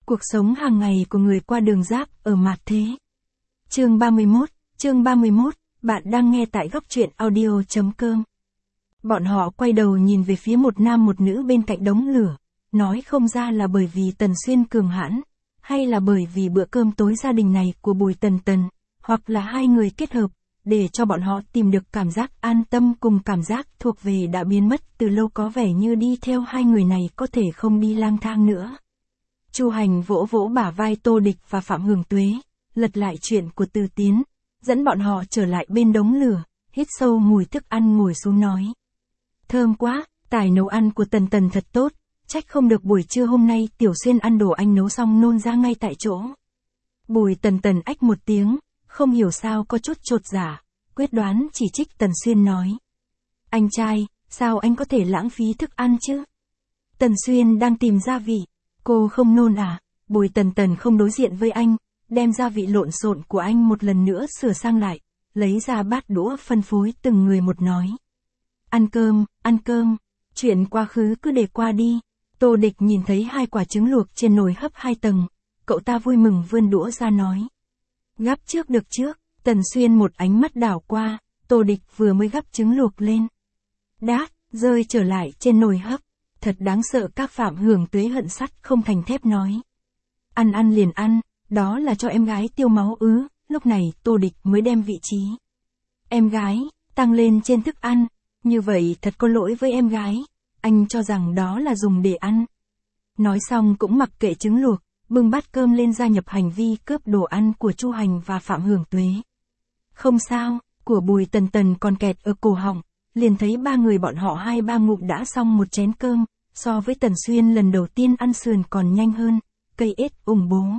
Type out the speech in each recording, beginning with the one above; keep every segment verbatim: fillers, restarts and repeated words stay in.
Cuộc sống hàng ngày của người qua đường giáp ở mạt thế. Chương ba mươi mốt, chương ba mươi mốt, bạn đang nghe tại góc truyện audio.com. Bọn họ quay đầu nhìn về phía một nam một nữ bên cạnh đống lửa, nói không ra là bởi vì Tần Xuyên cường hãn, hay là bởi vì bữa cơm tối gia đình này của Bùi Tần Tần, hoặc là hai người kết hợp, để cho bọn họ tìm được cảm giác an tâm cùng cảm giác thuộc về đã biến mất từ lâu, có vẻ như đi theo hai người này có thể không đi lang thang nữa. Chu Hành vỗ vỗ bả vai Tô Địch và Phạm Hường Tuế, lật lại chuyện của Từ Tiến, dẫn bọn họ trở lại bên đống lửa, hít sâu mùi thức ăn ngồi xuống nói. Thơm quá, tài nấu ăn của Tần Tần thật tốt, trách không được buổi trưa hôm nay Tiểu Xuyên ăn đồ anh nấu xong nôn ra ngay tại chỗ. Bùi Tần Tần ách một tiếng, không hiểu sao có chút chột dạ, quyết đoán chỉ trích Tần Xuyên nói. Anh trai, sao anh có thể lãng phí thức ăn chứ? Tần Xuyên đang tìm gia vị. Cô không nôn à? Bùi Tần Tần không đối diện với anh, đem gia vị lộn xộn của anh một lần nữa sửa sang lại, lấy ra bát đũa phân phối từng người một nói. Ăn cơm, ăn cơm, chuyện quá khứ cứ để qua đi. Tô Địch nhìn thấy hai quả trứng luộc trên nồi hấp hai tầng, cậu ta vui mừng vươn đũa ra nói. Gắp trước được trước. Tần Xuyên một ánh mắt đảo qua, Tô Địch vừa mới gắp trứng luộc lên. Đát, rơi trở lại trên nồi hấp. Thật đáng sợ, các Phạm Hường Tuế hận sắt không thành thép nói. Ăn ăn liền ăn, đó là cho em gái tiêu máu ứ. Lúc này Tô Địch mới đem vị trí em gái tăng lên trên thức ăn, như vậy thật có lỗi với em gái, anh cho rằng đó là dùng để ăn. Nói xong cũng mặc kệ trứng luộc, bưng bát cơm lên gia nhập hành vi cướp đồ ăn của Chu Hành và Phạm Hường Tuế. Không sao, của Bùi Tần Tần còn kẹt ở cổ họng, liền thấy ba người bọn họ hai ba ngụm đã xong một chén cơm, so với Tần Xuyên lần đầu tiên ăn sườn còn nhanh hơn, cây ết ủng bố.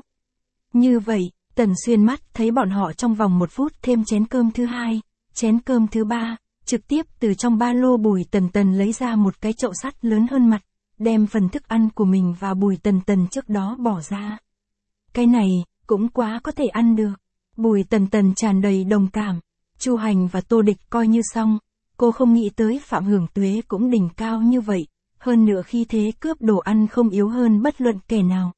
Như vậy, Tần Xuyên mắt thấy bọn họ trong vòng một phút thêm chén cơm thứ hai, chén cơm thứ ba, trực tiếp từ trong ba lô Bùi Tần Tần lấy ra một cái chậu sắt lớn hơn mặt, đem phần thức ăn của mình và Bùi Tần Tần trước đó bỏ ra. Cái này, cũng quá có thể ăn được. Bùi Tần Tần tràn đầy đồng cảm. Chu Hành và Tô Địch coi như xong, cô không nghĩ tới Phạm Hường Tuế cũng đỉnh cao như vậy, hơn nữa khi thế cướp đồ ăn không yếu hơn bất luận kẻ nào.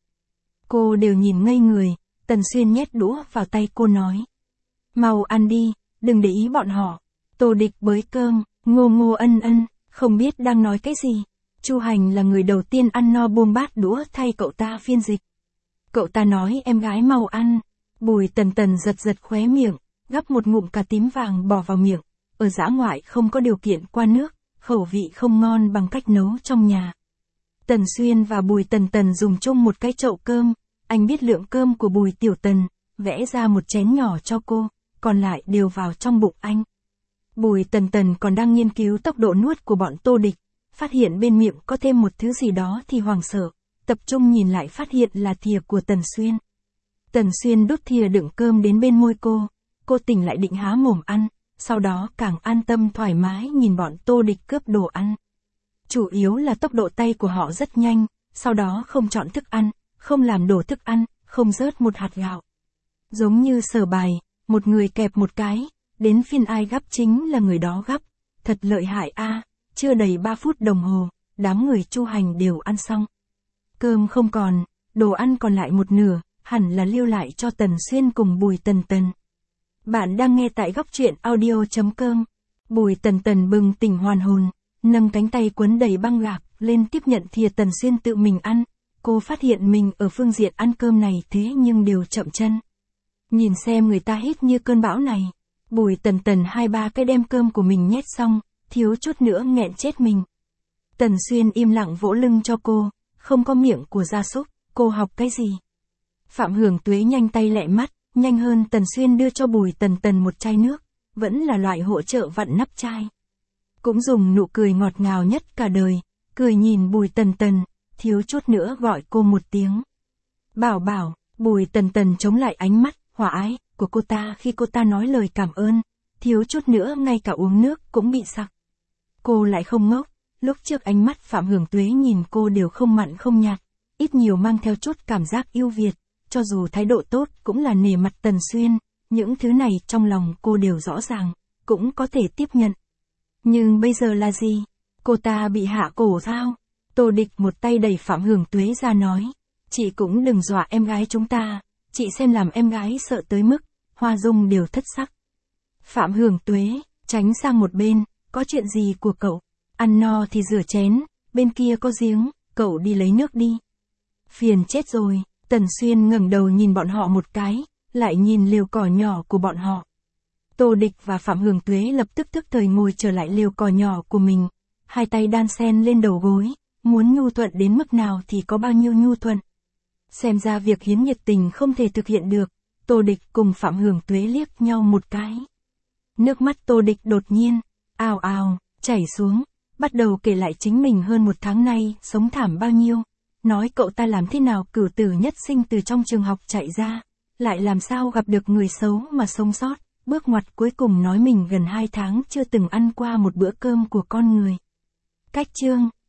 Cô đều nhìn ngây người, Tần Xuyên nhét đũa vào tay cô nói. Mau ăn đi, đừng để ý bọn họ. Tô Địch bới cơm, ngô ngô ân ân, không biết đang nói cái gì. Chu Hành là người đầu tiên ăn no buông bát đũa thay cậu ta phiên dịch. Cậu ta nói em gái mau ăn. Bùi Tần Tần giật giật khóe miệng, gắp một ngụm cà tím vàng bỏ vào miệng. Ở dã ngoại không có điều kiện qua nước, khẩu vị không ngon bằng cách nấu trong nhà. Tần Xuyên và Bùi Tần Tần dùng chung một cái chậu cơm, anh biết lượng cơm của Bùi Tiểu Tần, vẽ ra một chén nhỏ cho cô, còn lại đều vào trong bụng anh. Bùi Tần Tần còn đang nghiên cứu tốc độ nuốt của bọn Tô Địch, phát hiện bên miệng có thêm một thứ gì đó thì hoảng sợ, tập trung nhìn lại phát hiện là thìa của Tần Xuyên. Tần Xuyên đút thìa đựng cơm đến bên môi cô, cô tỉnh lại định há mồm ăn, sau đó càng an tâm thoải mái nhìn bọn Tô Địch cướp đồ ăn. Chủ yếu là tốc độ tay của họ rất nhanh, sau đó không chọn thức ăn, không làm đổ thức ăn, không rớt một hạt gạo. Giống như sở bài, một người kẹp một cái, đến phiên ai gắp chính là người đó gắp, thật lợi hại a. Chưa đầy ba phút đồng hồ, đám người Chu Hành đều ăn xong. Cơm không còn, đồ ăn còn lại một nửa, hẳn là lưu lại cho Tần Xuyên cùng Bùi Tần Tần. Bạn đang nghe tại góc truyện audio.com. Bùi Tần Tần bừng tỉnh hoàn hồn, nâng cánh tay quấn đầy băng gạc lên tiếp nhận thìa Tần Xuyên tự mình ăn. Cô phát hiện mình ở phương diện ăn cơm này thế nhưng đều chậm chân. Nhìn xem người ta hít như cơn bão này. Bùi Tần Tần hai ba cái đem cơm của mình nhét xong, thiếu chút nữa nghẹn chết mình. Tần Xuyên im lặng vỗ lưng cho cô, không có miệng của gia súc, cô học cái gì? Phạm Hường Tuế nhanh tay lẹ mắt, nhanh hơn Tần Xuyên đưa cho Bùi Tần Tần một chai nước, vẫn là loại hỗ trợ vặn nắp chai. Cũng dùng nụ cười ngọt ngào nhất cả đời, cười nhìn Bùi Tần Tần, thiếu chút nữa gọi cô một tiếng. Bảo bảo, Bùi Tần Tần chống lại ánh mắt, hòa ái, của cô ta khi cô ta nói lời cảm ơn, thiếu chút nữa ngay cả uống nước cũng bị sặc. Cô lại không ngốc, lúc trước ánh mắt Phạm Hường Tuế nhìn cô đều không mặn không nhạt, ít nhiều mang theo chút cảm giác yêu Việt, cho dù thái độ tốt cũng là nể mặt Tần Xuyên, những thứ này trong lòng cô đều rõ ràng, cũng có thể tiếp nhận. Nhưng bây giờ là gì? Cô ta bị hạ cổ sao? Tô Địch một tay đẩy Phạm Hường Tuế ra nói. Chị cũng đừng dọa em gái chúng ta, chị xem làm em gái sợ tới mức, Hoa Dung đều thất sắc. Phạm Hưởng Tuế, tránh sang một bên, có chuyện gì của cậu? Ăn no thì rửa chén, bên kia có giếng, cậu đi lấy nước đi. Phiền chết rồi, Tần Xuyên ngẩng đầu nhìn bọn họ một cái, lại nhìn lều cỏ nhỏ của bọn họ. Tô Địch và Phạm Hưởng Tuế lập tức tức thời ngồi trở lại lều cỏ nhỏ của mình, hai tay đan sen lên đầu gối, muốn nhu thuận đến mức nào thì có bao nhiêu nhu thuận. Xem ra việc hiến nhiệt tình không thể thực hiện được, Tô Địch cùng Phạm Hưởng Tuế liếc nhau một cái. Nước mắt Tô Địch đột nhiên, ào ào, chảy xuống, bắt đầu kể lại chính mình hơn một tháng nay sống thảm bao nhiêu, nói cậu ta làm thế nào cửu tử nhất sinh từ trong trường học chạy ra, lại làm sao gặp được người xấu mà sống sót, bước ngoặt cuối cùng nói mình gần hai tháng chưa từng ăn qua một bữa cơm của con người. Cách chương